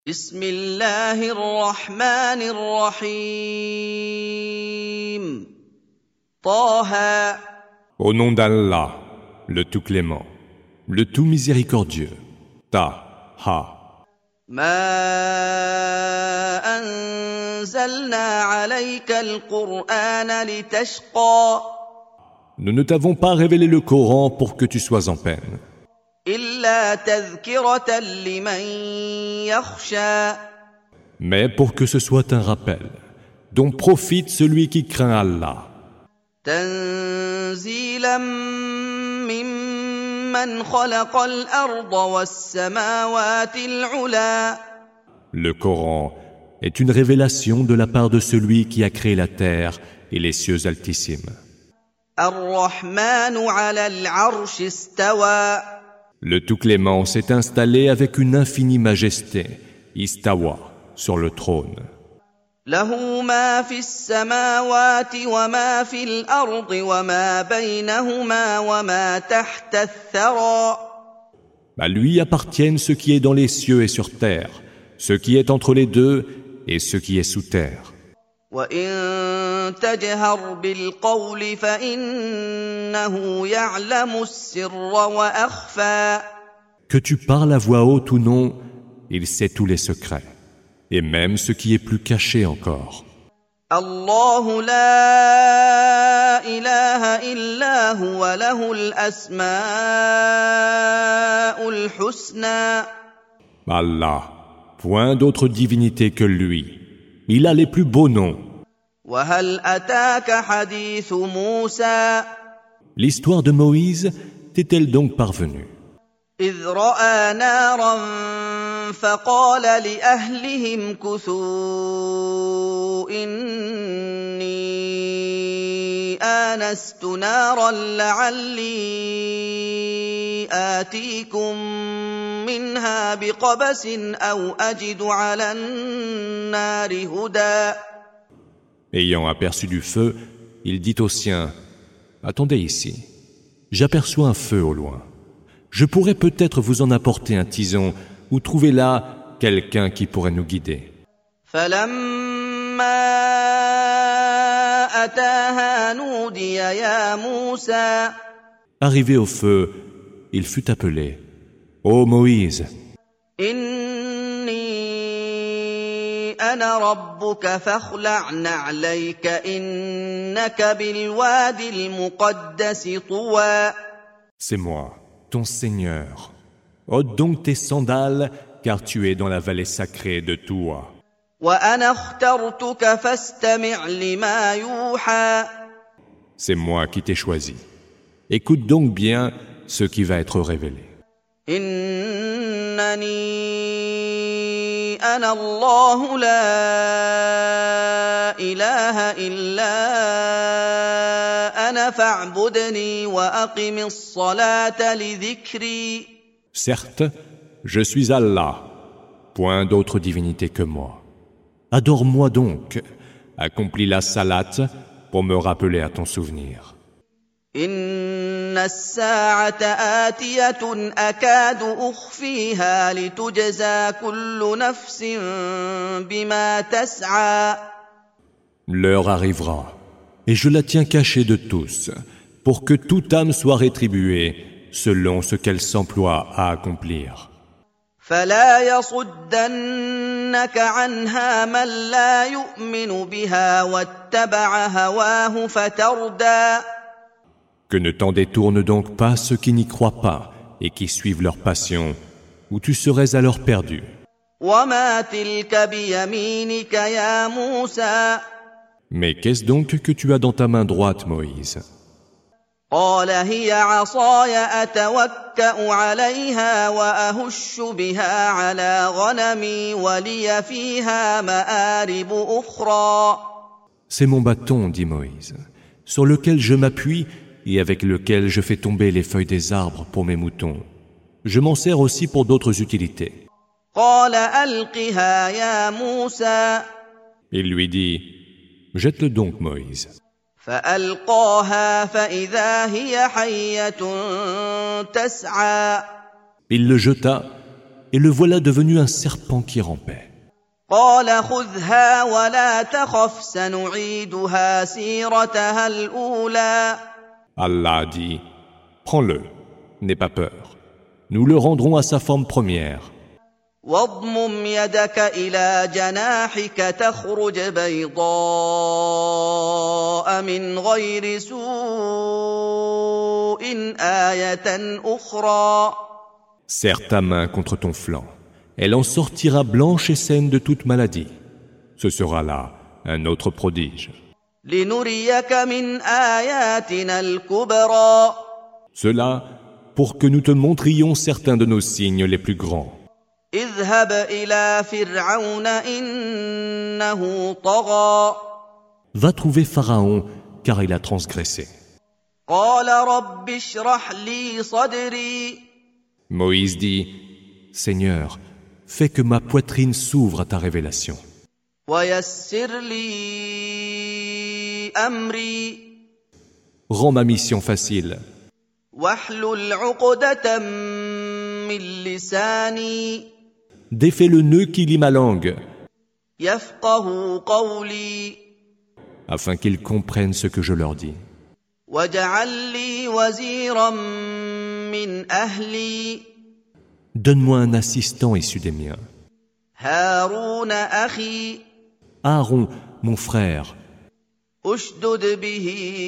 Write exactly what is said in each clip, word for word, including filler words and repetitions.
بسم الله الرحمن الرحيم طه Au nom d'Allah, le tout clément, le tout miséricordieux. Ta, ha. ما أنزلنا عليك القرآن لتشقى Nous ne t'avons pas révélé le Coran pour que tu sois en peine, إلا تذكرة لمن يخشى mais pour que ce soit un rappel, dont profite celui qui craint Allah. تنزيلا ممن خلق الأرض والسماوات العلى Le Coran est une révélation de la part de celui qui a créé la terre et les cieux altissimes. الرحمن على العرش استوى Le tout clément s'est installé avec une infinie majesté, istawa, sur le trône. له ما في السماوات وما في الأرض وما بينهما وما تحت الثرى À lui appartiennent ce qui est dans les cieux et sur terre, ce qui est entre les deux et ce qui est sous terre. وإن تجهر بالقول فإنه يعلم السر وأخفى Que tu parles à voix haute ou non, il sait tous les secrets, et même ce qui est plus caché encore. الله لا إله إلا هو له الأسماء الحسنى Allah, point d'autre divinité que lui. Il a les plus beaux noms. وهل أتاك حديث موسى L'histoire de Moïse t'est-elle donc parvenue? إذ رأى نارا فقال لأهلهم كثوا إني آنست نارا لعلي آتيكم منها بقبس أو أجد على النار هدى Ayant aperçu du feu, il dit aux siens, « Attendez ici, j'aperçois un feu au loin. Je pourrais peut-être vous en apporter un tison ou trouver là quelqu'un qui pourrait nous guider. » فلما أتاها نودي يا موسى Arrivé au feu, il fut appelé, « Ô Moïse, إني أنا ربك فاخلع نعليك إنك بالوادي المقدس طوى c'est moi, ton Seigneur. Ôte donc tes sandales, car tu es dans la vallée sacrée de Toua. وأنا اخترتك فاستمع لما يوحى C'est moi qui t'ai choisi. Écoute donc bien ce qui va être révélé. إنني أنا الله لا إله إلا أنا فاعبدني وأقم الصلاة لذكري Certes, je suis Allah, point d'autre divinité que moi. Adore-moi donc, accomplis la salat pour me rappeler à ton souvenir. إن الساعة آتية أكاد أخفيها لتجزى كل نفس بما تسعى L'heure arrivera, et je la tiens cachée de tous, pour que toute âme soit rétribuée selon ce qu'elle s'emploie à accomplir. فلا يصدنك عنها من لا يؤمن بها واتبع هواه فتردى Que ne t'en détourne donc pas ceux qui n'y croient pas et qui suivent leur passion, ou tu serais alors perdu. وما تلك بيمينك يا موسى Mais qu'est-ce donc que tu as dans ta main droite, Moïse? قال هي عصاي أتوكأ عليها وأهش بها على غنمي ولي فيها مآرب أخرى C'est mon bâton, dit Moïse, sur lequel je m'appuie et avec lequel je fais tomber les feuilles des arbres pour mes moutons. Je m'en sers aussi pour d'autres utilités. قال ألقها يا موسى Il lui dit, jette-le donc, Moïse. فألقاها فإذا هي حية تسعى Il le jeta, et le voilà devenu un serpent qui rampait. قال خذها ولا تخف سنعيدها سيرتها الأولى. Allah dit, prends-le, n'aie pas peur. Nous le rendrons à sa forme première. واضمم يدك إلى جناحك تخرج بيضاء من غير سوء آية أخرى. Serre ta main contre ton flanc. Elle en sortira blanche et saine de toute maladie. Ce sera là un autre prodige. لنريك من آياتنا الكبرى. Cela pour que nous te montrions certains de nos signes les plus grands. اذهب إلى فرعون إنه طغى. Va trouver Pharaon, car il a transgressé. قال رب اشرح لي صدري. Moïse dit, Seigneur, fais que ma poitrine s'ouvre à ta révélation. ويسر لي أمري. Rends ma mission facile. واحلل عقدة من لساني. Défais le nœud qui lie ma langue, يفقه قولي. afin qu'ils comprennent ce que je leur dis. واجعل لي وزيرا من أهلي. Donne-moi un assistant issu des miens. هارون أخي. Aaron, mon frère, أشدد به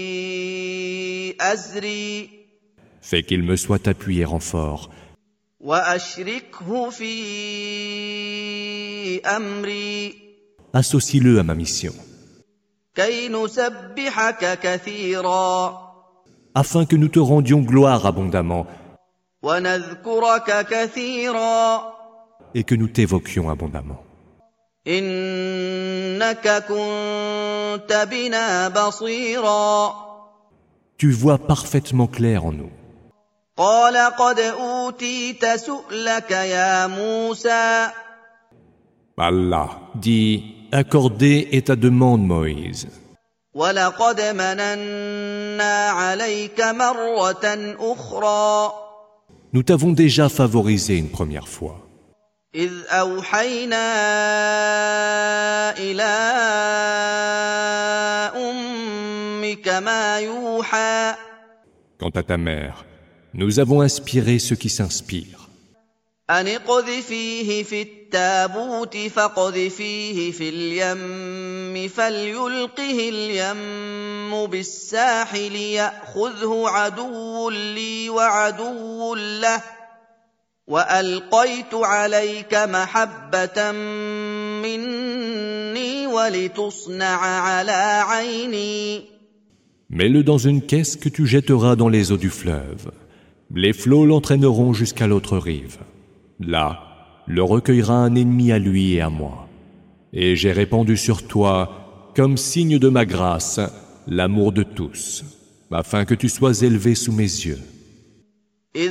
أزري. fais qu'il me soit appuyé renfort. وأشركه في أمري. Associe-le à ma mission, كي نسبحك كثيرا. afin que nous te rendions gloire abondamment ونذكرك كثيرا. et que nous t'évoquions abondamment. إنك كنت بنا بصيرا. Tu vois parfaitement clair en nous. قال قد أوتيت سؤلك يا موسى. Allah dit, accordez est ta demande, Moïse. ولقد مننا عليك مرة أخرى. Nous t'avons déjà favorisé une première fois. إذ أوحينا إلى أمك ما يوحى. Quant à ta mère, nous avons inspiré ceux qui s'inspirent. أن اقذفيه في التابوت فاقذفيه في اليم فليلقه اليم بالساحل يأخذه عدو لي وعدو له وألقيت عليك محبة مني ولتصنع على عيني. Mets-le dans une caisse que tu jetteras dans les eaux du fleuve. Les flots l'entraîneront jusqu'à l'autre rive. Là, le recueillera un ennemi à lui et à moi. Et j'ai répandu sur toi, comme signe de ma grâce, l'amour de tous, afin que tu sois élevé sous mes yeux. إذ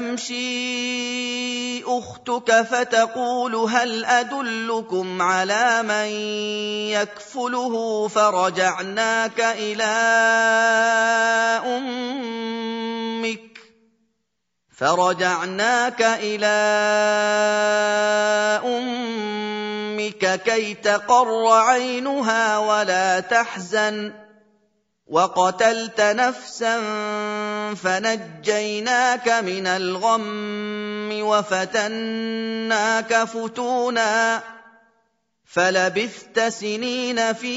تمشي أختك فتقول هل أدلكم على من يكفله فرجعناك إلى أمك فرجعناك إلى أمك كي تقر عينها ولا تحزن وقتلت نفسا فنجيناك من الغم وفتناك فتونا فلبثت سنين في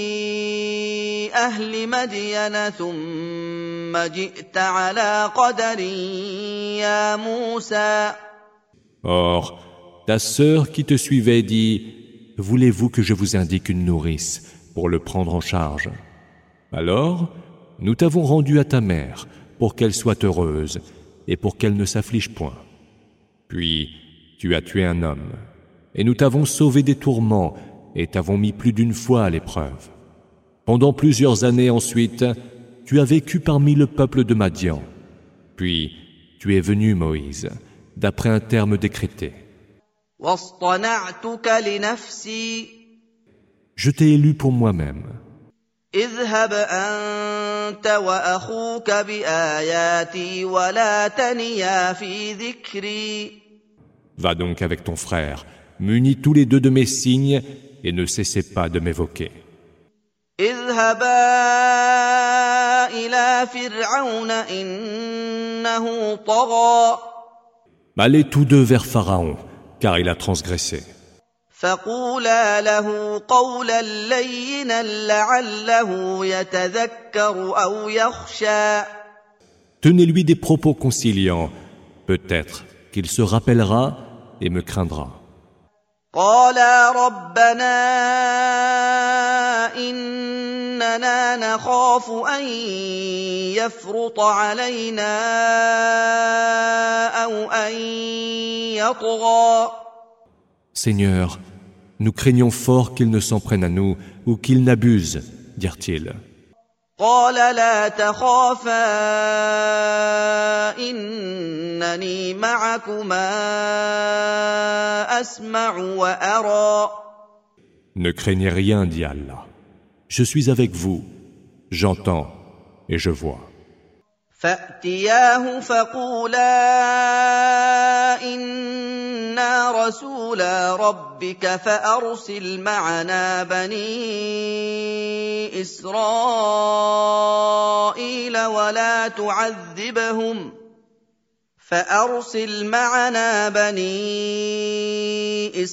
أهل مدين ثم جئت على قدر يا موسى. Or, ta sœur qui te suivait dit, « Voulez-vous que je vous indique une nourrice pour le prendre en charge ?» Alors, nous t'avons rendu à ta mère pour qu'elle soit heureuse et pour qu'elle ne s'afflige point. Puis, tu as tué un homme, et nous t'avons sauvé des tourments et t'avons mis plus d'une fois à l'épreuve. Pendant plusieurs années ensuite, tu as vécu parmi le peuple de Madian. Puis, tu es venu, Moïse, d'après un terme décrété. واصطنعتك لنفسي. Je t'ai élu pour moi-même. اذهب أنت وأخوك بآياتي ولا تنيا في ذكري. Va donc avec ton frère, munis tous les deux de mes signes, et ne cessez pas de m'évoquer. اذهبا إلى فرعون إنه طغى Allez tous deux vers Pharaon, car il a transgressé. فقولا له قولا لينا لعله يتذكر أو يخشى Tenez-lui des propos conciliants, peut-être qu'il se rappellera et me craindra. قالا ربنا إننا نخاف أن يفرط علينا أو أن يطغى Seigneur, nous craignons fort qu'il ne s'en prenne à nous ou qu'il n'abuse, dirent-ils. قال لا تخافا إنني معكما أسمع وأرى Ne craignez rien, dit Allah. Je suis avec vous, j'entends et je vois. فأتياه فقولا إنا رسولا ربك فأرسل معنا بني إسرائيل ولا تعذبهم فأرسل معنا بني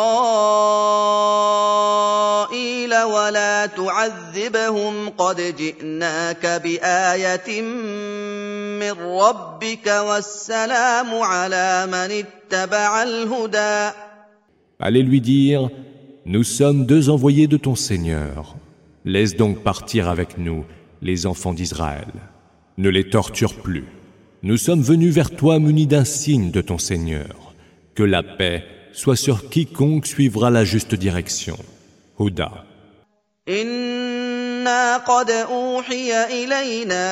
إسرائيل ولا تعذبهم قد جئناك بآية من ربك والسلام على من اتبع الهدى. Allez lui dire, nous sommes deux envoyés de ton Seigneur. Laisse donc partir avec nous les enfants d'Israël. Ne les torture plus. Nous sommes venus vers toi munis d'un signe de ton Seigneur. Que la paix soit sur quiconque suivra la juste direction. Huda. إنا قد أوحي إلينا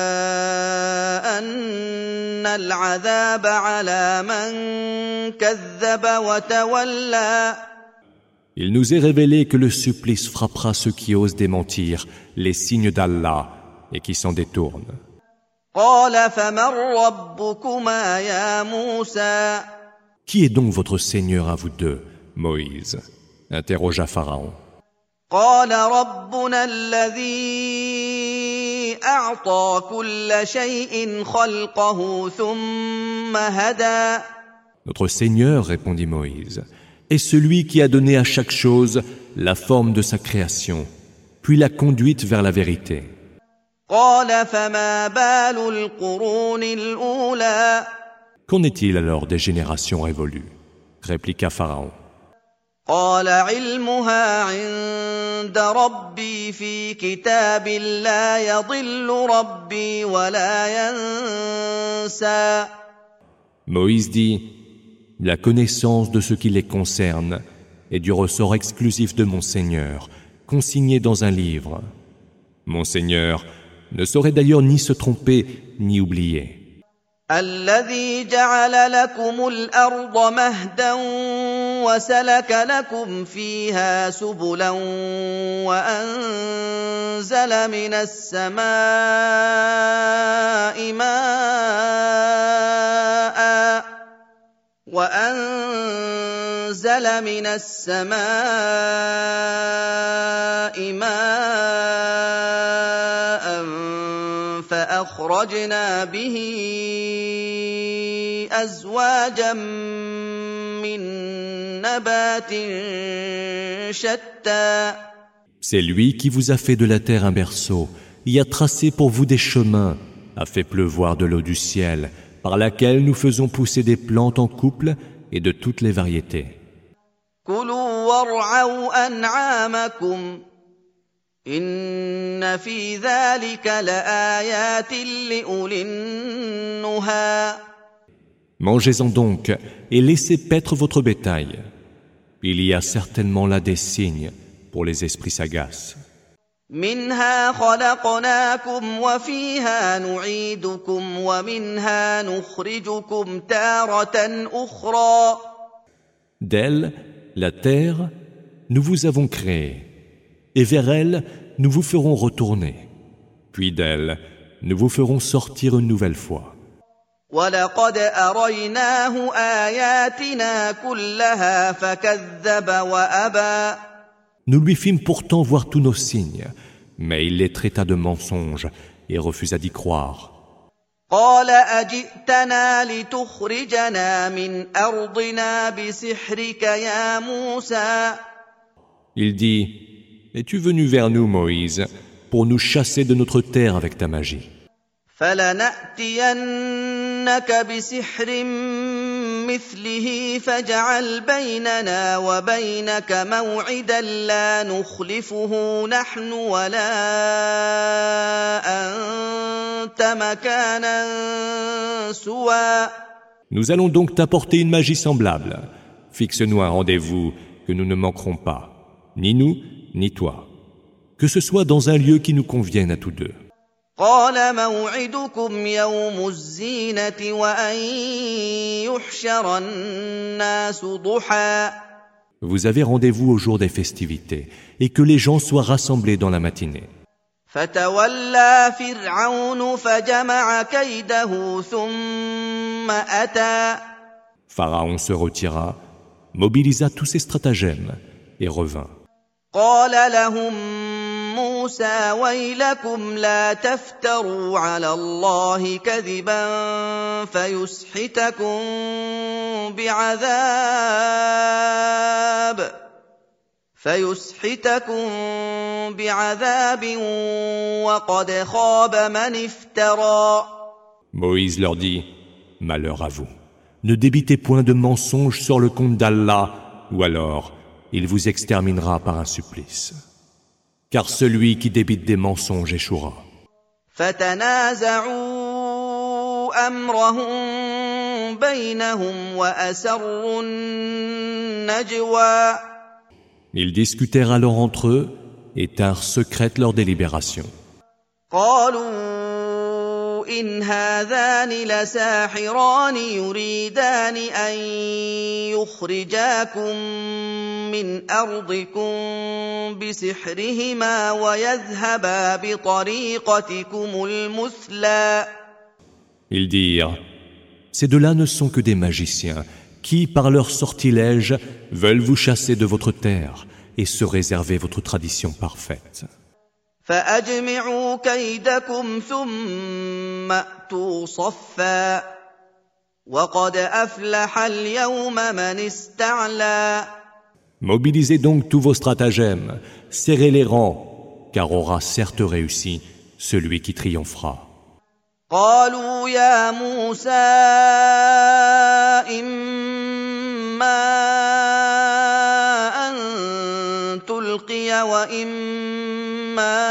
أن العذاب على من كذب وتولى. Il nous est révélé que le supplice frappera ceux qui osent démentir les signes d'Allah et qui s'en détournent. قال فمن ربكما يا موسى Qui est donc votre Seigneur à vous deux, Moïse? Interrogea Pharaon. قال ربنا الذي أعطى كل شيء خلقه ثم هدى. Notre Seigneur, répondit Moïse, est celui qui a donné à chaque chose la forme de sa création, puis l'a conduite vers la vérité. قال فما بال القرون الأولى. Qu'en est-il alors des générations révolues? Répliqua Pharaon. قال علمها عند ربي في كتاب لا يضل ربي ولا ينسى. Moïse dit, la connaissance de ce qui les concerne est du ressort exclusif de mon Seigneur, consigné dans un livre. Mon Seigneur ne saurait d'ailleurs ni se tromper ni oublier. الذي جعل لكم الأرض مهدا وسلك لكم فيها سبلا وأنزل من السماء ماء وأنزل من السماء ماء فأخرجنا به أزواجا من نبات شتى. C'est lui qui vous a fait de la terre un berceau, y a tracé pour vous des chemins, a fait pleuvoir de l'eau du ciel, par laquelle nous faisons pousser des plantes en couple et de toutes les variétés. كلوا وارعوا أنعامكم إن في ذلك لآيات لأولي النهى. Mangez-en donc et laissez paître votre bétail. Il y a certainement là des signes pour les esprits sagaces. منها خلقناكم وفيها نعيدكم ومنها نخرجكم تارة أخرى. D'elle, la terre, nous vous avons créé, et vers elle, nous vous ferons retourner. Puis d'elle, nous vous ferons sortir une nouvelle fois. وَلَقَدْ أَرَيْنَاهُ آيَاتِنَا كُلَّهَا فَكَذَّبَ وَأَبَى. Nous lui fîmes pourtant voir tous nos signes, mais il les traita de mensonges et refusa d'y croire. قال أجئتنا لتخرجنا من أرضنا بسحرك يا موسى. Il dit, es-tu venu vers nous, Moïse, pour nous chasser de notre terre avec ta magie? فلنأتينك بسحر مثله فاجعل بيننا وبينك موعدا لا نخلفه نحن ولا أنت مكانا سوى. Nous allons donc t'apporter une magie semblable. Fixe-nous un rendez-vous que nous ne manquerons pas, ni nous, ni toi. Que ce soit dans un lieu qui nous convienne à tous deux. قال موعدكم يوم الزينة وأن يحشر الناس ضحى. Vous avez rendez-vous au jour des festivités et que les gens soient rassemblés dans la matinée. فتولى فرعون فجمع كيده ثم أتى. Pharaon se retira, mobilisa tous ses stratagèmes et revint. قال لهم موسى ويلكم لا تفتروا على الله كذبا فيسحتكم بعذاب فيسحتكم بعذاب وقد خاب من افترى. Moïse leur dit, malheur à vous, ne débitez point de mensonges sur le compte d'Allah, ou alors il vous exterminera par un supplice. Car celui qui débite des mensonges échouera. فتنازعوا أمرهم بينهم وأسروا النجوى. Ils discutèrent alors entre eux et tinrent secrète leur délibération. قالوا إن هذان لساحران يريدان أن يخرجاكم من أرضكم بسحرهما ويذهبا بطريقتكم المثلى. Ils dirent, ces deux-là ne sont que des magiciens qui, par leur sortilège, veulent vous chasser de votre terre et se réserver votre tradition parfaite. فأجمعوا كيدكم ثم أتوا صفا وقد أفلح اليوم من استعلى. Mobilisez donc tous vos stratagèmes, serrez les rangs, car aura certes réussi celui qui triomphera. قالوا يا موسى إما أن تلقي وإما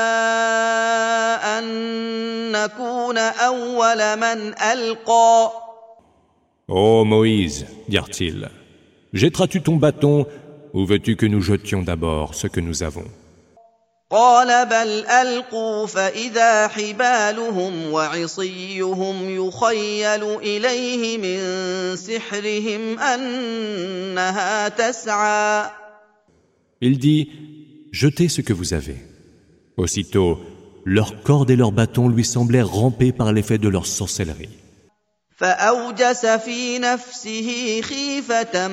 أن نكون أول من ألقى. Ô Moïse, dirent-ils, jetteras-tu ton bâton ou veux-tu que nous jetions d'abord ce que nous avons? قال بل ألقوا فإذا حبالهم وعصيهم يخيل إليه من سحرهم أنها تسعى. Il dit, jetez ce que vous avez. Aussitôt, leurs cordes et leurs bâtons lui semblèrent ramper par l'effet de leur sorcellerie. فأوجس في نفسه خيفة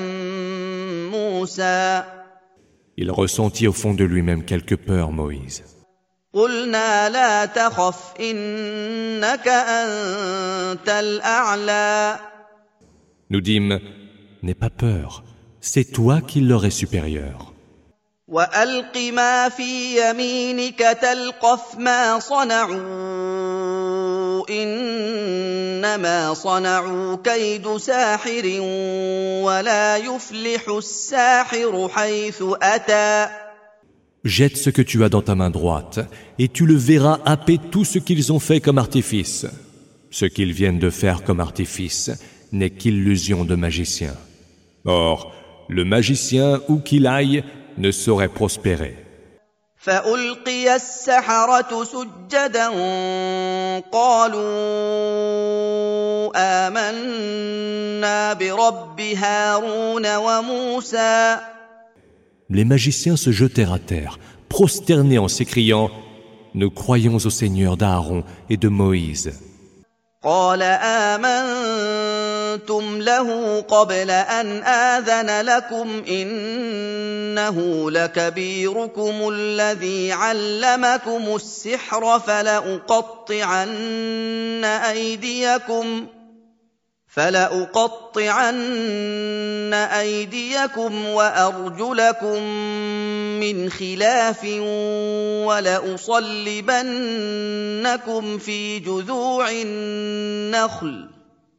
موسى. Il ressentit au fond de lui-même quelque peur, Moïse. قلنا لا تخف إنك أنت الأعلى. Nous dîmes, n'aie pas peur, c'est toi qui leur es supérieur. وألق ما في يمينك تلقف ما صنعوا إنما صنعوا كيد ساحر ولا يفلح الساحر حيث أتى. Jette ce que tu as dans ta main droite, et tu le verras happer tout ce qu'ils ont fait comme artifice. Ce qu'ils viennent de faire comme artifice n'est qu'illusion de magicien. Or, le magicien, où qu'il aille, ne saurait prospérer. فألقي السحرة سجدا قالوا آمنا برب هارون وموسى. Les magiciens se jetèrent à terre, prosternés en s'écriant « Nous croyons au Seigneur d'Aaron et de Moïse ». قال آمنتم له قبل أن آذن لكم إنه لكبيركم الذي علمكم السحر فلأقطعن أيديكم فلأقطعن أيديكم وأرجلكم من خلاف ولأصلبنكم في جذوع النخل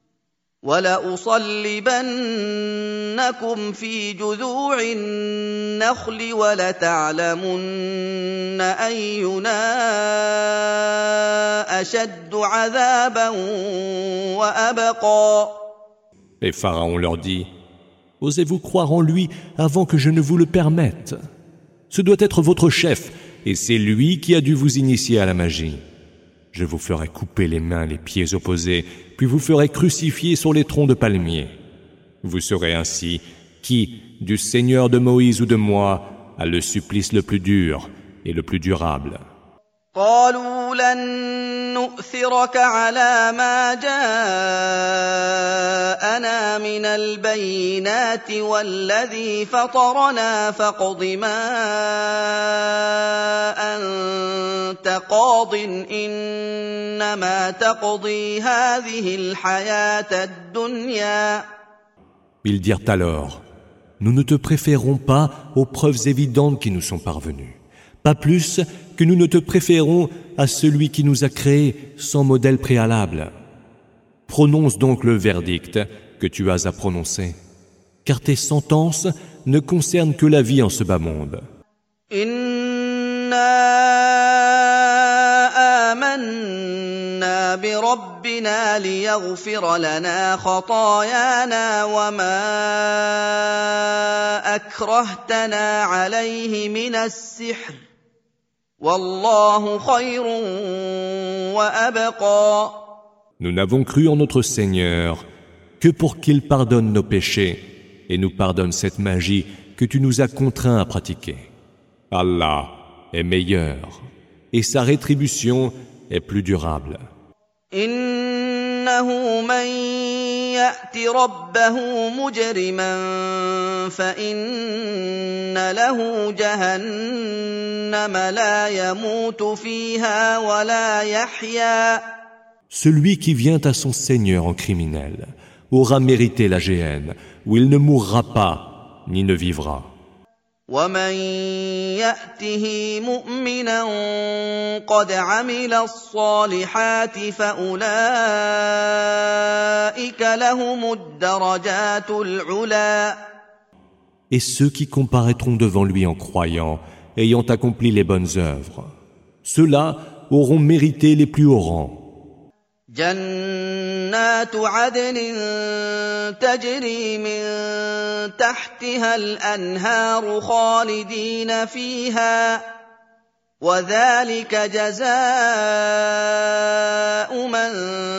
ولأصلبنكم في جذوع النخل ولتعلمن أينا أشد عذابا وأبقى. Et Pharaon leur dit, « Osez-vous croire en lui avant que je ne vous le permette? Ce doit être votre chef, et c'est lui qui a dû vous initier à la magie. Je vous ferai couper les mains et les pieds opposés, puis vous ferai crucifier sur les troncs de palmiers. Vous saurez ainsi qui, du Seigneur de Moïse ou de moi, a le supplice le plus dur et le plus durable. » قالوا لن نؤثرك على ما جاءنا من البينات والذي فطرنا فاقض ما أنت قاض إنما تقضي هذه الحياة الدنيا. Ils dirent alors, nous ne te préférons pas aux preuves évidentes qui nous sont parvenues, pas plus que nous ne te préférons à celui qui nous a créés sans modèle préalable. Prononce donc le verdict que tu as à prononcer, car tes sentences ne concernent que la vie en ce bas monde. Inna amanna bi rabbina liyaghfira lana khatayana wa ma akrahtana alayhi min as-sihr. Nous n'avons cru en notre Seigneur que pour qu'il pardonne nos péchés et nous pardonne cette magie que tu nous as contraints à pratiquer. Allah est meilleur et sa rétribution est plus durable. إنه من يأت ربه مجرما فإن له جهنم لا يموت فيها ولا يحيا. Celui qui vient à son Seigneur en criminel aura mérité la géhenne, où il ne mourra pas ni ne vivra. ومن يأته مؤمنا قد عمل الصالحات فأولئك لهم الدرجات العلى. Et ceux qui comparaîtront devant lui en croyant, ayant accompli les bonnes œuvres, ceux-là auront mérité les plus hauts rangs. جنات عدن تجري من تحتها الأنهار خالدين فيها وذلك جزاء من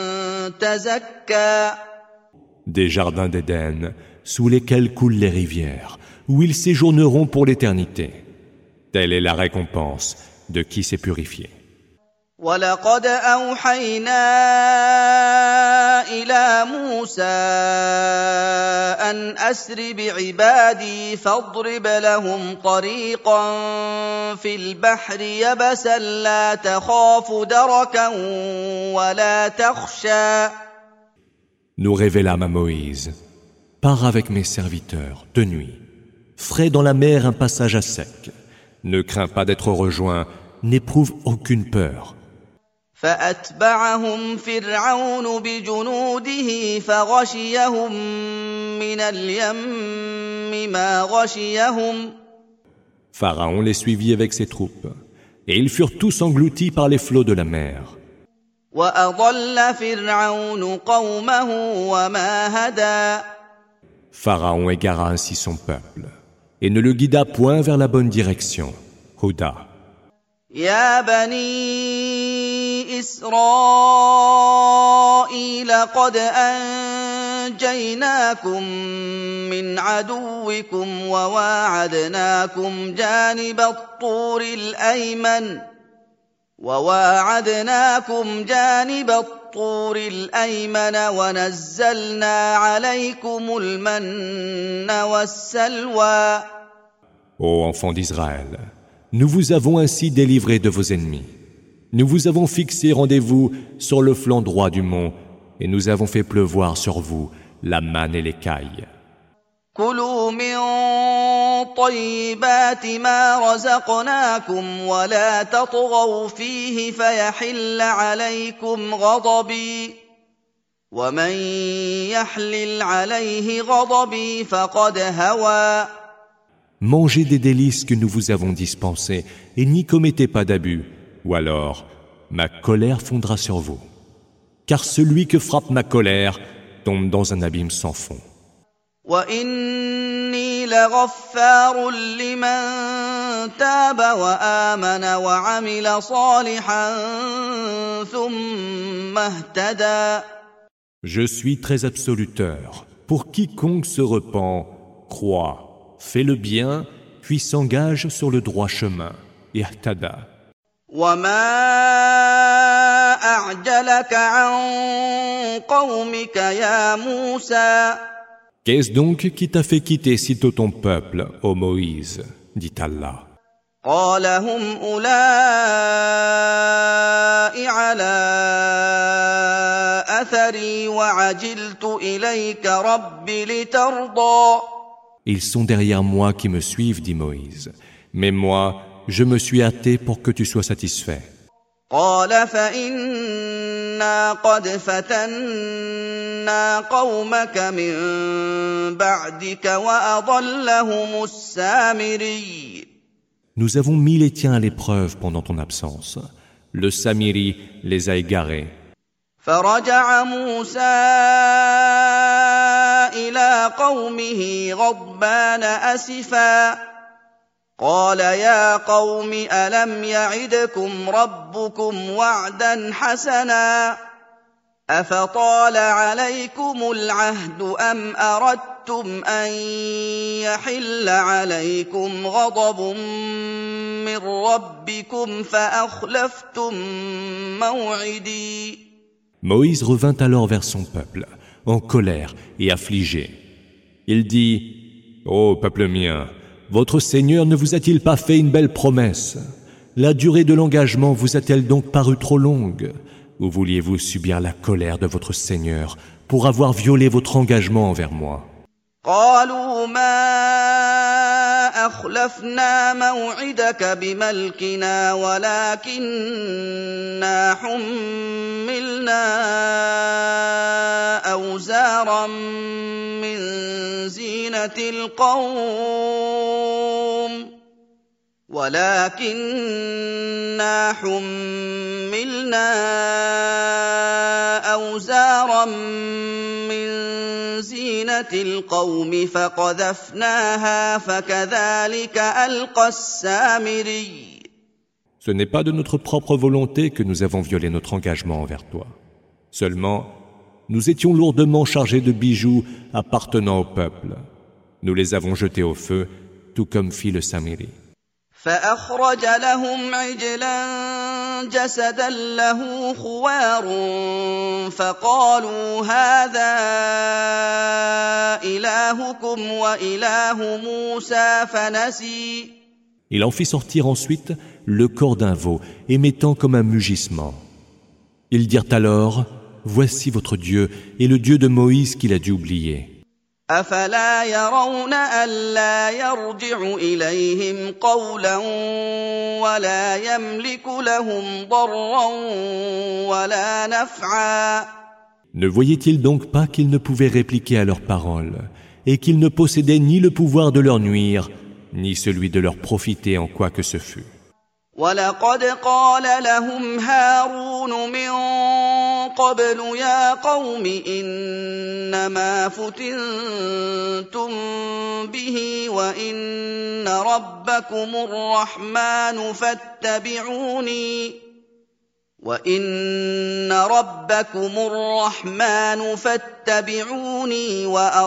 تزكى. Des jardins d'Éden sous lesquels coulent les rivières, où ils séjourneront pour l'éternité. Telle est la récompense de qui s'est purifié. وَلَقَدْ أَوْحَيْنَا إِلَى مُوسَىٰ أَنْ أَسْرِ بِعِبَادِي فَاضْرِبْ لَهُمْ طَرِيقًا فِي الْبَحْرِ يَبَسًا لَّا تَخَافُ دَرَكًا وَلَا تَخْشَىٰ. Nous révélâmes à Moïse, pars avec mes serviteurs de nuit, ferai dans la mer un passage à sec, ne crains pas d'être rejoint, n'éprouve aucune peur. فأتبعهم فرعون بجنوده فغشيهم من اليم ما غشيهم. Pharaon les suivit avec ses troupes, et ils furent tous engloutis par les flots de la mer. وأضل فرعون قومه وما هدى. Pharaon égara ainsi son peuple, et ne le guida point vers la bonne direction. Huda. يا بني إسرائيل قد أنجيناكم من عدوكم وواعدناكم جانب الطور الأيمن وواعدناكم جانب الطور الطور الأيمن ونزلنا عليكم المن والسلوى. Ô enfants d'Israël, nous vous avons ainsi délivrés de vos ennemis. Nous vous avons fixé rendez-vous sur le flanc droit du mont et nous avons fait pleuvoir sur vous la manne et l'écaille. كلوا من طيبات ما رزقناكم ولا تطغوا فيه فيحل عليكم غضبي ومن يحلل عليه غضبي فقد هوى. Mangez des délices que nous vous avons dispensés et n'y commettez pas d'abus, ou alors ma colère fondra sur vous. Car celui que frappe ma colère tombe dans un abîme sans fond. وَإِنِّي لَغَفَّارٌ لِّمَن تَابَ وَآمَنَ وَعَمِلَ صَالِحًا ثُمَّ اهْتَدَىٰ. Je suis très absoluteur pour quiconque se repent, croit, fait le bien, puis s'engage sur le droit chemin. Ihtada. وَمَا أَعْجَلَكَ عَن قَوْمِكَ يَا مُوسَىٰ. Qu'est-ce donc qui t'a fait quitter sitôt ton peuple, ô Moïse, dit Allah. قال هم أولئك على أثري وعجلت إليك رب لترضى. Ils sont derrière moi qui me suivent, dit Moïse. Mais moi, je me suis hâté pour que tu sois satisfait. قال فإنا قد فتنا قومك من بعدك وأضلهم السامري. Nous avons mis les tiens à l'épreuve pendant ton absence. Le Samiri les a égarés. فرجع موسى إلى قومه غضبان أسفا قال يا قوم ألم يعدكم ربكم وعدا حسنا أفطال عليكم العهد أم أردتم أن يحل عليكم غضب من ربكم فأخلفتم موعدي. Moïse revint alors vers son peuple, en colère et affligé. Il dit, « Ô peuple mien, votre Seigneur ne vous a-t-il pas fait une belle promesse? La durée de l'engagement vous a-t-elle donc paru trop longue? Ou vouliez-vous subir la colère de votre Seigneur pour avoir violé votre engagement envers moi ?» قالوا ما أخلفنا موعدك بملكنا ولكننا حملنا أوزارا من زينة القوم ولكننا حملنا أوزارا من زينة القوم فقذفناها فكذلك ألقى السامري. Ce n'est pas de notre propre volonté que nous avons violé notre engagement envers toi. Seulement, nous étions lourdement chargés de bijoux appartenant au peuple. Nous les avons jetés au feu, tout comme fit le Samiri. فأخرج لهم عجلا جسدا له خوار فقالوا هذا إلهكم وإله موسى فنسي. Il en fit sortir ensuite le corps d'un veau, émettant comme un mugissement. Ils dirent alors, voici votre Dieu et le Dieu de Moïse qu'il a dû oublier. أفلا يرون ألا يرجع إليهم قولا ولا يملك لهم ضرا ولا نفعا. Ne voyaient-ils donc pas qu'ils ne pouvaient répliquer à leurs paroles et qu'ils ne possédaient ni le pouvoir de leur nuire ni celui de leur profiter en quoi que ce fût? وَلَقَدْ قَالَ لَهُمْ هَارُونُ مِن قَبْلُ يَا قَوْمِ إِنَّمَا فُتِنتُم بِهِ وَإِنَّ رَبَّكُمُ الرَّحْمَنُ فَاتَّبِعُونِي وَإِنَّ رَبَّكُمُ الرَّحْمَنُ فَاتَّبِعُونِي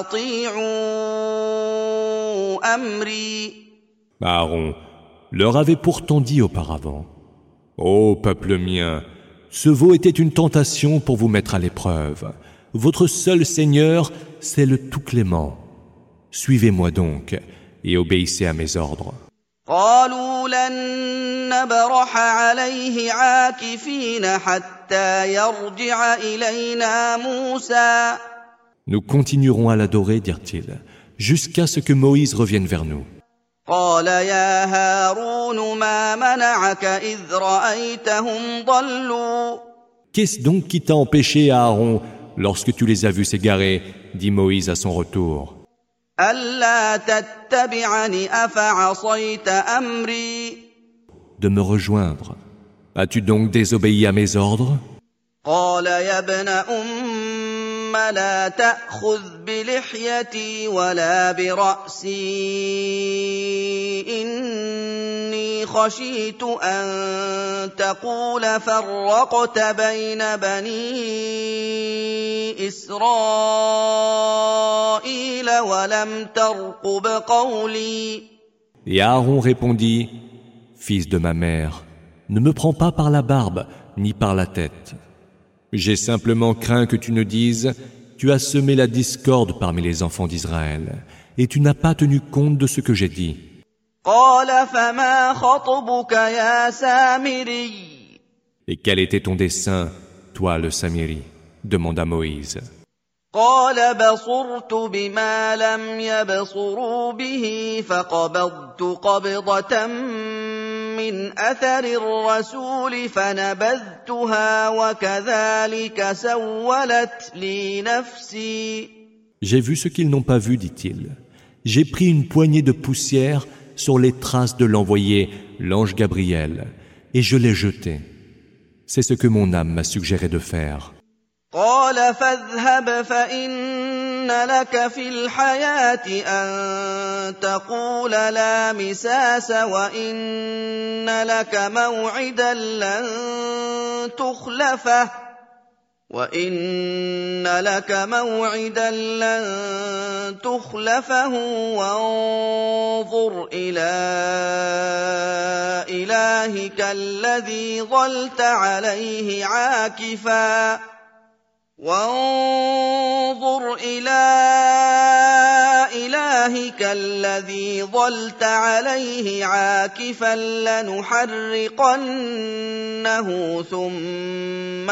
وَأَطِيعُوا أَمْرِي. Aaron leur avait pourtant dit auparavant, « Ô peuple mien, Ce veau était une tentation pour vous mettre à l'épreuve. Votre seul Seigneur, c'est le Tout-Clément. Suivez-moi donc et obéissez à mes ordres. قالوا لن نبرح عليه عاكفين حتى يرجع إلينا موسى. Nous continuerons à l'adorer, dirent-ils, jusqu'à ce que Moïse revienne vers nous. قال يا هارون ما منعك إذ رأيتهم ضلوا. Qu'est-ce donc qui t'a empêché, Aaron, lorsque tu les as vus s'égarer, dit Moïse à son retour. ألا تتبعني أفعصيت أمري. De me rejoindre. As-tu donc désobéi à mes ordres? قال يا ابن أم لا تأخذ بلحيتي ولا برأسي إني خشيت أن تقول فرقت بين بني إسرائيل ولم ترقب قولي. Et Aaron répondit, Fils de ma mère, ne me prends pas par la barbe ni par la tête. J'ai simplement craint que tu ne dises « Tu as semé la discorde parmi les enfants d'Israël, et tu n'as pas tenu compte de ce que j'ai dit. » Et quel était ton dessein, toi le Samiri? Demanda Moïse. قال بصرت بما لم يبصروا به فقبضت قبضة من أثر الرسول فنبذتها وكذلك سولت لي نفسي. J'ai vu ce qu'ils n'ont pas vu, dit-il. J'ai pris une poignée de poussière sur les traces de l'envoyé, l'ange Gabriel, et je l'ai jetée. C'est ce que mon âme m'a suggéré de faire. قال فاذهب فإن لك في الحياة أن تقول لا مساس وإن لك موعدا لن تخلفه وإن لك موعدا لن تخلفه وانظر إلى إلهك الذي ظلت عليه عاكفاً وانظر إلى إلهك الذي ظلت عليه عاكفا لنحرقنه ثم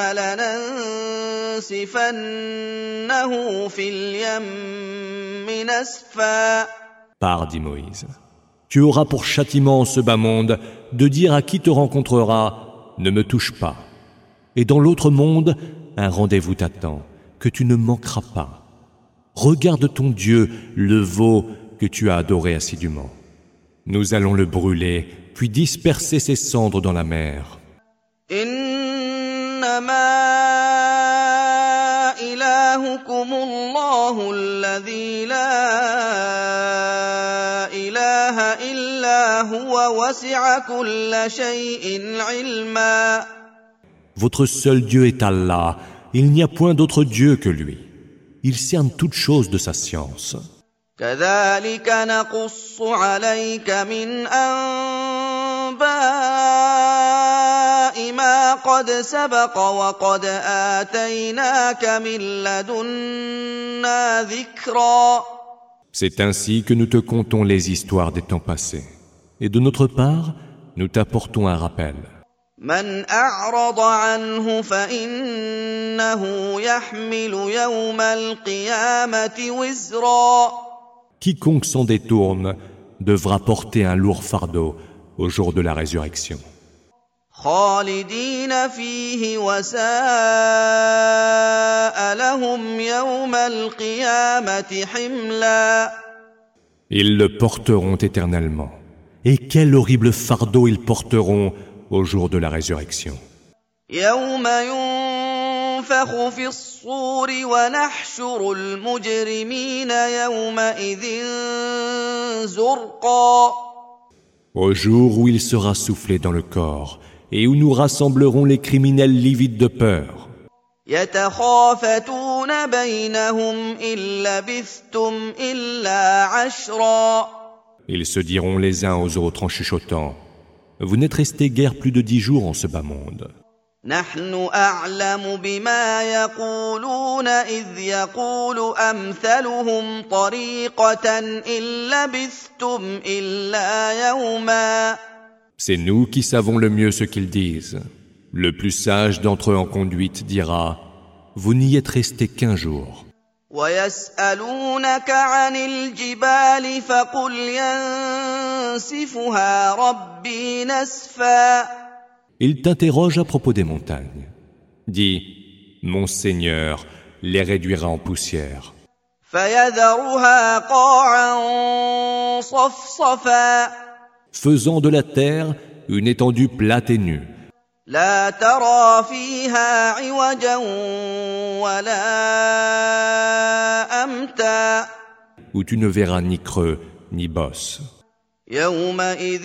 لننسفنه في اليم نسفا. Pars, dit Moïse. Tu auras pour châtiment ce bas monde de dire à qui te rencontrera, ne me touche pas. Et dans l'autre monde, un rendez-vous t'attend, que tu ne manqueras pas. Regarde ton Dieu, le veau que tu as adoré assidûment. Nous allons le brûler, puis disperser ses cendres dans la mer. إنما إلهكم الله الذي لا إله إلا هو وسع كل شيء علما. Votre seul Dieu est Allah, il n'y a point d'autre Dieu que lui. Il cerne toutes choses de sa science. كذلك نقص عليك من أنباء ما قد سبق وقد آتيناك من لدنا ذكرا. C'est ainsi que nous te contons les histoires des temps passés. Et de notre part, nous t'apportons un rappel. من أعرض عنه فإنه يحمل يوم القيامة وزرا. Quiconque s'en détourne devra porter un lourd fardeau au jour de la résurrection. خالدين فيه وساء لهم يوم القيامة حملا. Ils le porteront éternellement. Et quel horrible fardeau ils porteront au jour de la résurrection. يوم ينفخ في الصور ونحشر المجرمين يومئذ زرقا. Au jour où il sera soufflé dans le corps et où nous rassemblerons les criminels livides de peur. يتخافتون بينهم إن لبثتم إلا عشرا. Ils se diront les uns aux autres en chuchotant, vous n'êtes restés guère plus de dix jours en ce bas monde. نحن أعلم بما يقولون إذ يقول أمثلهم طريقة إن لبثتم إلا يوما. C'est nous qui savons le mieux ce qu'ils disent. Le plus sage d'entre eux en conduite dira: vous n'y êtes restés qu'un jour. ويسألونك عن الجبال فقل ينسفها ربي نسفا. Il t'interroge à propos des montagnes. Dis: mon Seigneur les réduira en poussière. فيذرها قاعا صفصفا. Faisant de la terre une étendue plate et nue. لا ترى فيها عوجا ولا أمتا. Où tu ne verras ni creux ni bosses. يومئذ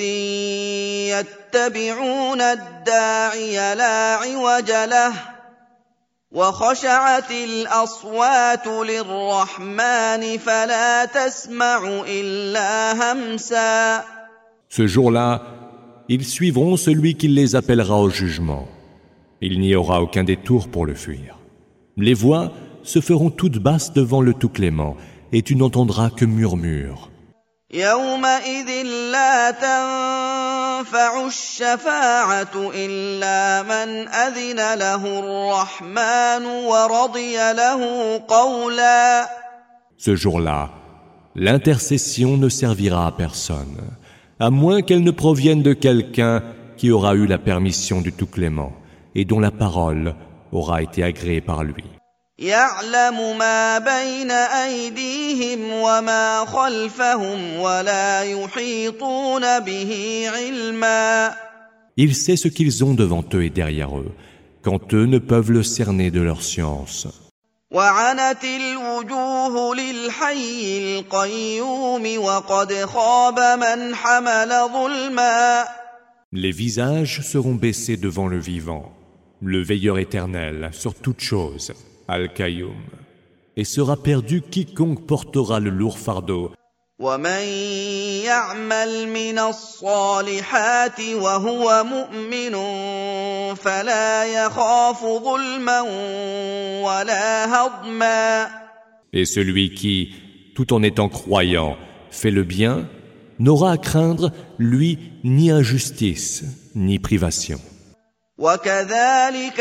يتبعون الداعي لا عوج له وخشعت الأصوات للرحمن فلا تسمع إلا همسا. Ce jour-là, ils suivront celui qui les appellera au jugement. Il n'y aura aucun détour pour le fuir. Les voix se feront toutes basses devant le Tout-Clément, et tu n'entendras que murmures. يومئذ لا تنفع الشفاعة إلا من أذن له الرحمن ورضي له قولا. Ce jour-là, l'intercession ne servira à personne, à moins qu'elle ne provienne de quelqu'un qui aura eu la permission du Tout-Clément et dont la parole aura été agréée par lui. يعلم ما بين أيديهم وما خلفهم ولا يحيطون به علما. Il sait ce qu'ils ont devant eux et derrière eux, quand eux ne peuvent le cerner de leur science. وعنت الوجوه للحي القيوم وقد خاب من حمل ظلما. Les visages seront baissés devant le vivant, le veilleur éternel sur toute chose, Al-Qayyum, et sera perdu quiconque portera le lourd fardeau. ومن يعمل من الصالحات وهو مؤمن فلا يخاف ظلما ولا هضما. Et celui qui, tout en étant croyant, fait le bien, n'aura à craindre, lui, ni injustice, ni privation. وكذلك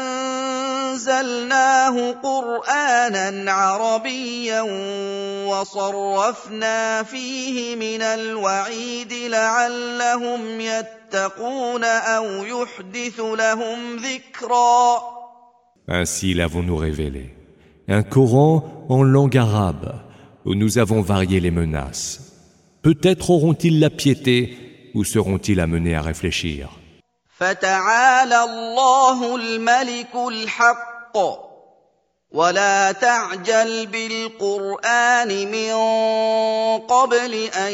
أنزلناه قرآنا عربيا وصرفنا فيه من الوعيد لعلهم يتقون أو يحدث لهم ذكرا. Ainsi l'avons-nous révélé, un Coran en langue arabe, où nous avons varié les menaces. Peut-être auront-ils la piété, ou seront-ils amenés à réfléchir. فتعالى الله الملك الحق ولا تعجل بالقرآن من قبل أن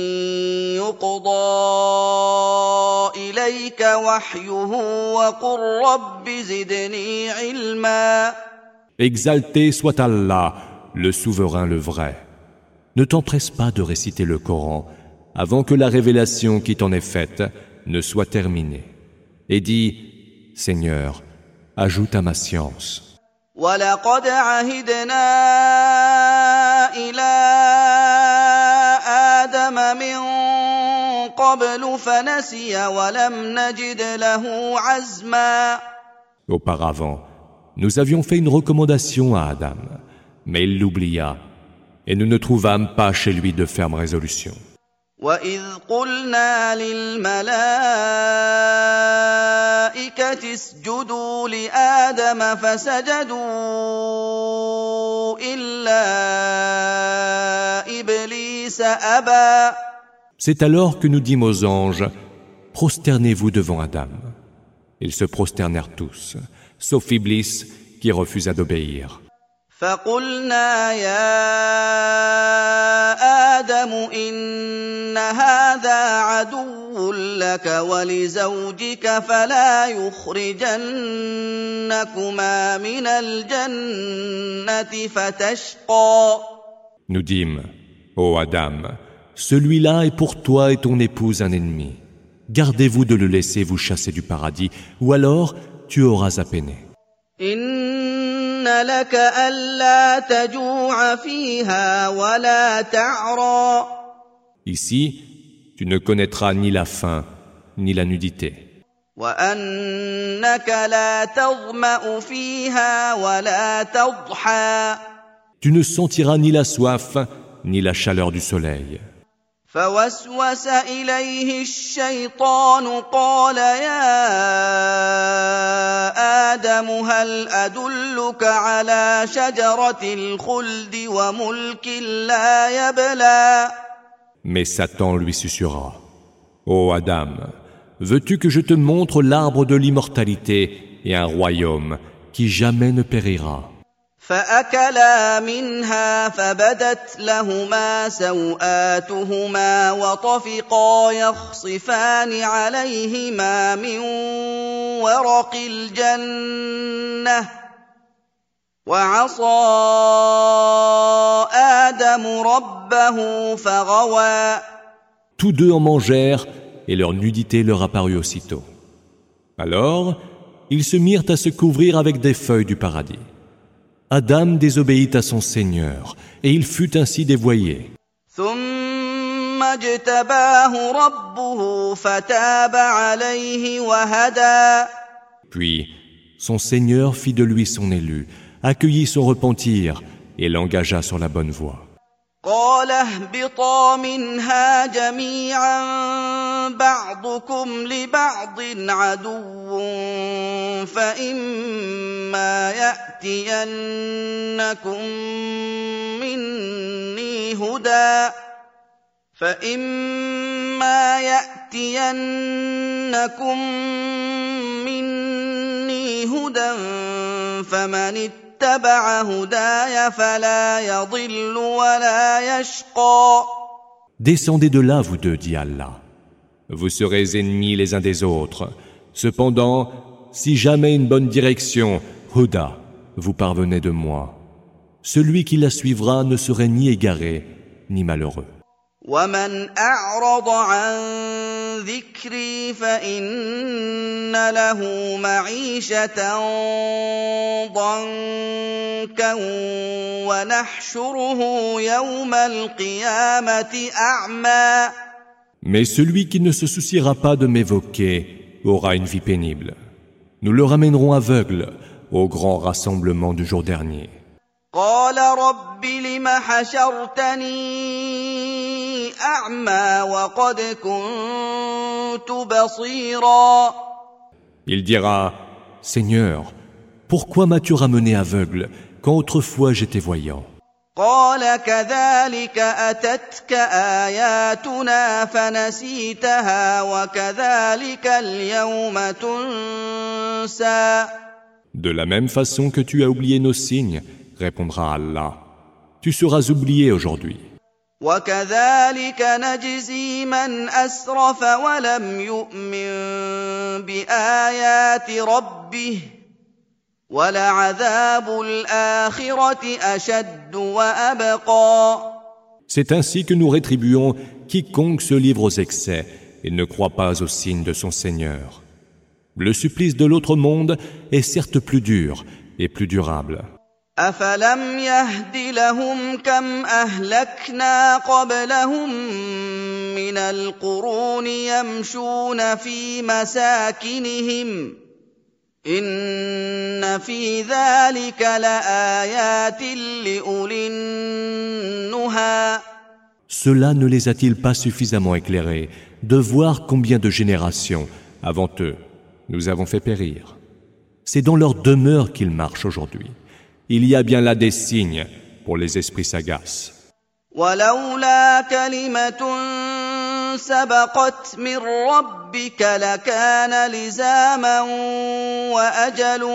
يقضى إليك وحيه وقل رب زدني علما. Exalté soit Allah, le souverain, le vrai. Ne t'empresse pas de réciter le Coran avant que la révélation qui t'en est faite ne soit terminée. Et dis: Seigneur, ajoute à ma science. وَلَقَدْ عَهِدْنَا إِلَىٰ آدَمَ مِن قَبْلُ فَنَسِيَ وَلَمْ نَجِدْ لَهُ عَزْمًا. Auparavant, nous avions fait une recommandation à Adam, mais il l'oublia, et nous ne trouvâmes pas chez lui de ferme résolution. وَإِذْ قُلْنَا لِلْمَلَائِكَةِ اسْجُدُوا لِآدَمَ فَسَجَدُوا إِلَّا إِبْلِيسَ أَبَى. C'est alors que nous dîmes aux anges: prosternez-vous devant Adam. Ils se prosternèrent tous, sauf Iblis qui refusa d'obéir. فقلنا يا آدم إن هذا عدو لك ولزوجك فلا يخرجنكما من الجنة فتشقى. Nous dîmes: ô Adam, celui-là est pour toi et ton épouse un ennemi. Gardez-vous de le laisser vous chasser du paradis, ou alors tu auras à peiner. إن لك ألا تجوع فيها ولا تعرى. Ici, tu ne connaîtras ni la faim, ni la nudité. وأنك لا تظمأ فيها ولا تضحى. Tu ne sentiras ni la soif, ni la chaleur du soleil. فوسوس إليه الشيطان قال يا آدم هل أدلك على شجرة الخلد وملك لا يبلى. Mais Satan lui susurra. Ô Adam, veux-tu que je te montre l'arbre de l'immortalité et un royaume qui jamais ne périra? فأكلا منها فبدت لهما سوآتهما وطفقا يخصفان عليهما من ورق الجنة وعصى آدم ربه فغوى. Tous deux en mangèrent et leur nudité leur apparut aussitôt. Alors, ils se mirent à se couvrir avec des feuilles du paradis. Adam désobéit à son Seigneur, et il fut ainsi dévoyé. ثم اجتباه ربه فتاب عليه وهدى. Puis, son Seigneur fit de lui son élu, accueillit son repentir et l'engagea sur la bonne voie. قال اهبطا منها جميعا بعضكم لبعض عدو فإما يأتينكم مني هدى فإما يأتينكم مني هدى فمن اتبع هداي فلا يضل ولا يشقى. Descendez de là, vous deux, dit Allah. Vous serez ennemis les uns des autres. Cependant, si jamais une bonne direction, Huda, vous parvenez de moi, celui qui la suivra ne serait ni égaré, ni malheureux. ومن أعرض عن ذكري فإن له معيشة ضنكا ونحشره يوم القيامة أعمى. Mais celui qui ne se souciera pas de m'évoquer aura une vie pénible. Nous le ramènerons aveugle au grand rassemblement du jour dernier. قال رب لم حشرتني أعمى وقد كنت بصيرا. Il dira, Seigneur, pourquoi m'as-tu ramené aveugle quand autrefois j'étais voyant? قال كذلك أتتك آياتنا فنسيتها وكذلك اليوم تنسى. De la même façon que tu as oublié nos signes, répondra Allah, tu seras oublié aujourd'hui. وكذلك نجزي من أسرف ولم يؤمن بآيات ربه ولعذاب الآخرة أشد وأبقى. C'est ainsi que nous rétribuons quiconque se livre aux excès et ne croit pas aux signes de son Seigneur. Le supplice de l'autre monde est certes plus dur et plus durable. أفلم يهد لهم كم أهلكنا قبلهم من القرون يمشون في مساكنهم إن في ذلك لآيات لأولي النهى. Cela ne les a-t-il pas suffisamment éclairés de voir combien de générations, avant eux, nous avons fait périr? C'est dans leur demeure qu'ils marchent aujourd'hui. Il y a bien là des signes pour les esprits sagaces. ولولا كلمة سبقت من ربك لكان لزاما وأجل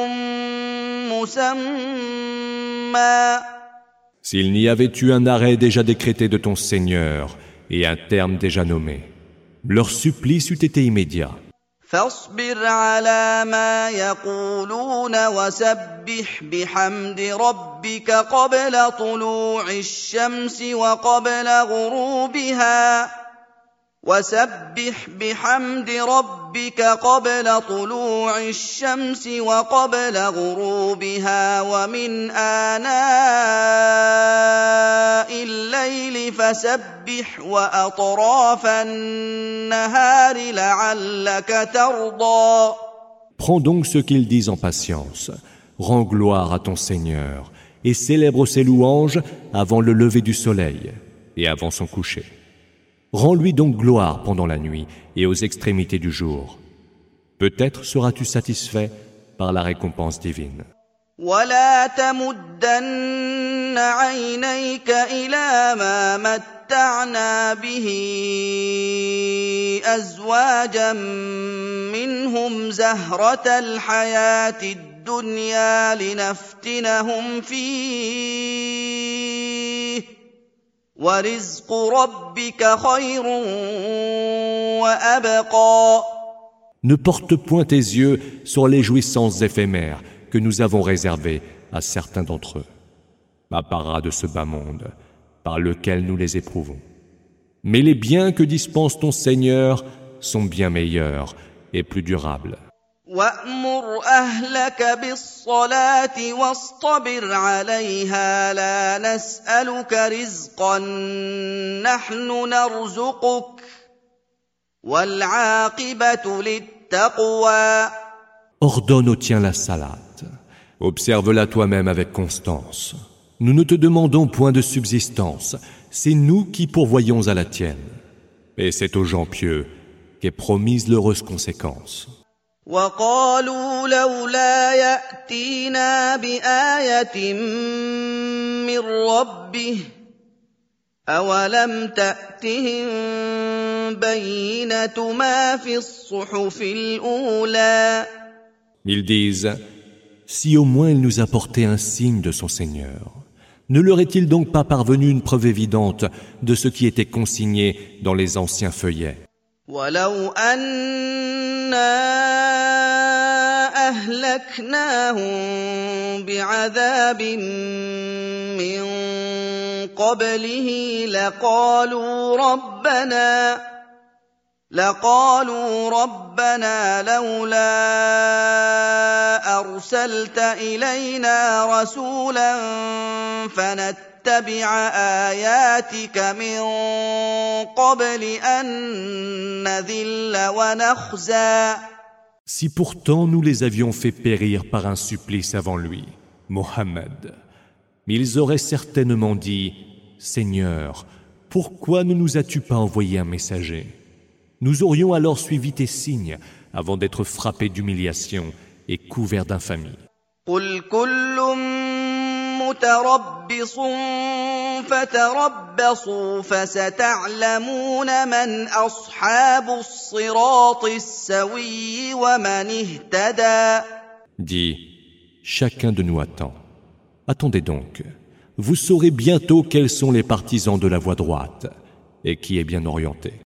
مسمى. S'il n'y avait eu un arrêt déjà décrété de ton Seigneur et un terme déjà nommé, leur supplice eût été immédiat. فاصبر على ما يقولون وسبح بحمد ربك قبل طلوع الشمس وقبل غروبها وسبح بحمد ربك قبل طلوع الشمس وقبل غروبها ومن آناء الليل فسبح وأطراف النهار لعلك ترضى. Prends donc ce qu'ils disent en patience, rends gloire à ton Seigneur et célèbre ses louanges avant le lever du soleil et avant son coucher. Rends-lui donc gloire pendant la nuit et aux extrémités du jour. Peut-être seras-tu satisfait par la récompense divine. ولا تمدن عينيك إلى ما متعنا به أزواجا منهم زهرة الحياة الدنيا لنفتنهم فيه ورزق ربك خير وأبقى. Ne porte point tes yeux sur les jouissances éphémères que nous avons réservées à certains d'entre eux, apparat de ce bas monde, par lequel nous les éprouvons. Mais les biens que dispense ton Seigneur sont bien meilleurs et plus durables. وَأْمُرْ أَهْلَكَ بِالصَّلَاةِ وَاصْطَبِرْ عَلَيْهَا لَا نَسْأَلُكَ رِزْقًا نَّحْنُ نَرْزُقُكَ وَالْعَاقِبَةُ لِلتَّقْوَى. Ordonne au tien la salate. Observe-la toi-même avec constance. Nous ne te demandons point de subsistance. C'est nous qui pourvoyons à la tienne. Et c'est aux gens pieux qu'est promise l'heureuse conséquence. وَقَالُوا لَوْلَا يَأْتِينَا بِآيَةٍ مِّن رَّبِّهِ أَوَلَمْ تَأْتِهِم بَيِّنَةُ مَا فِي الصُّحُفِ الْأُولَىٰ. Ils disent, si au moins il nous apportait un signe de son Seigneur, ne leur est-il donc pas parvenu une preuve évidente de ce qui était consigné dans les anciens feuillets? وَلَوْ أَنَّا أَهْلَكْنَاهُم بِعَذَابٍ مِّن قَبْلِهِ لَقَالُوا رَبَّنَا لَقَالُوا رَبَّنَا لَوْلَا أَرْسَلْتَ إِلَيْنَا رَسُولًا فَنَتَّبِعَ آيَاتِكَ مِن قَبْلِ أَن نَّذِلَّ وَنَخْزَىٰ. Si pourtant nous les avions fait périr par un supplice avant lui, Mohammed, ils auraient certainement dit, Seigneur, pourquoi ne nous as-tu pas envoyé un messager? Nous aurions alors suivi tes signes avant d'être frappés d'humiliation et couverts d'infamie. قُلْ كُلٌّ مُّتَرَبِّصٌ فَتَرَبَّصُوا فَسَتَعْلَمُونَ مَنْ أَصْحَابُ الصِّرَاطِ السَّوِيِّ وَمَنِ اهْتَدَىٰ. Dis, chacun de nous attend. Attendez donc, vous saurez bientôt quels sont les partisans de la voie droite et qui est bien orienté.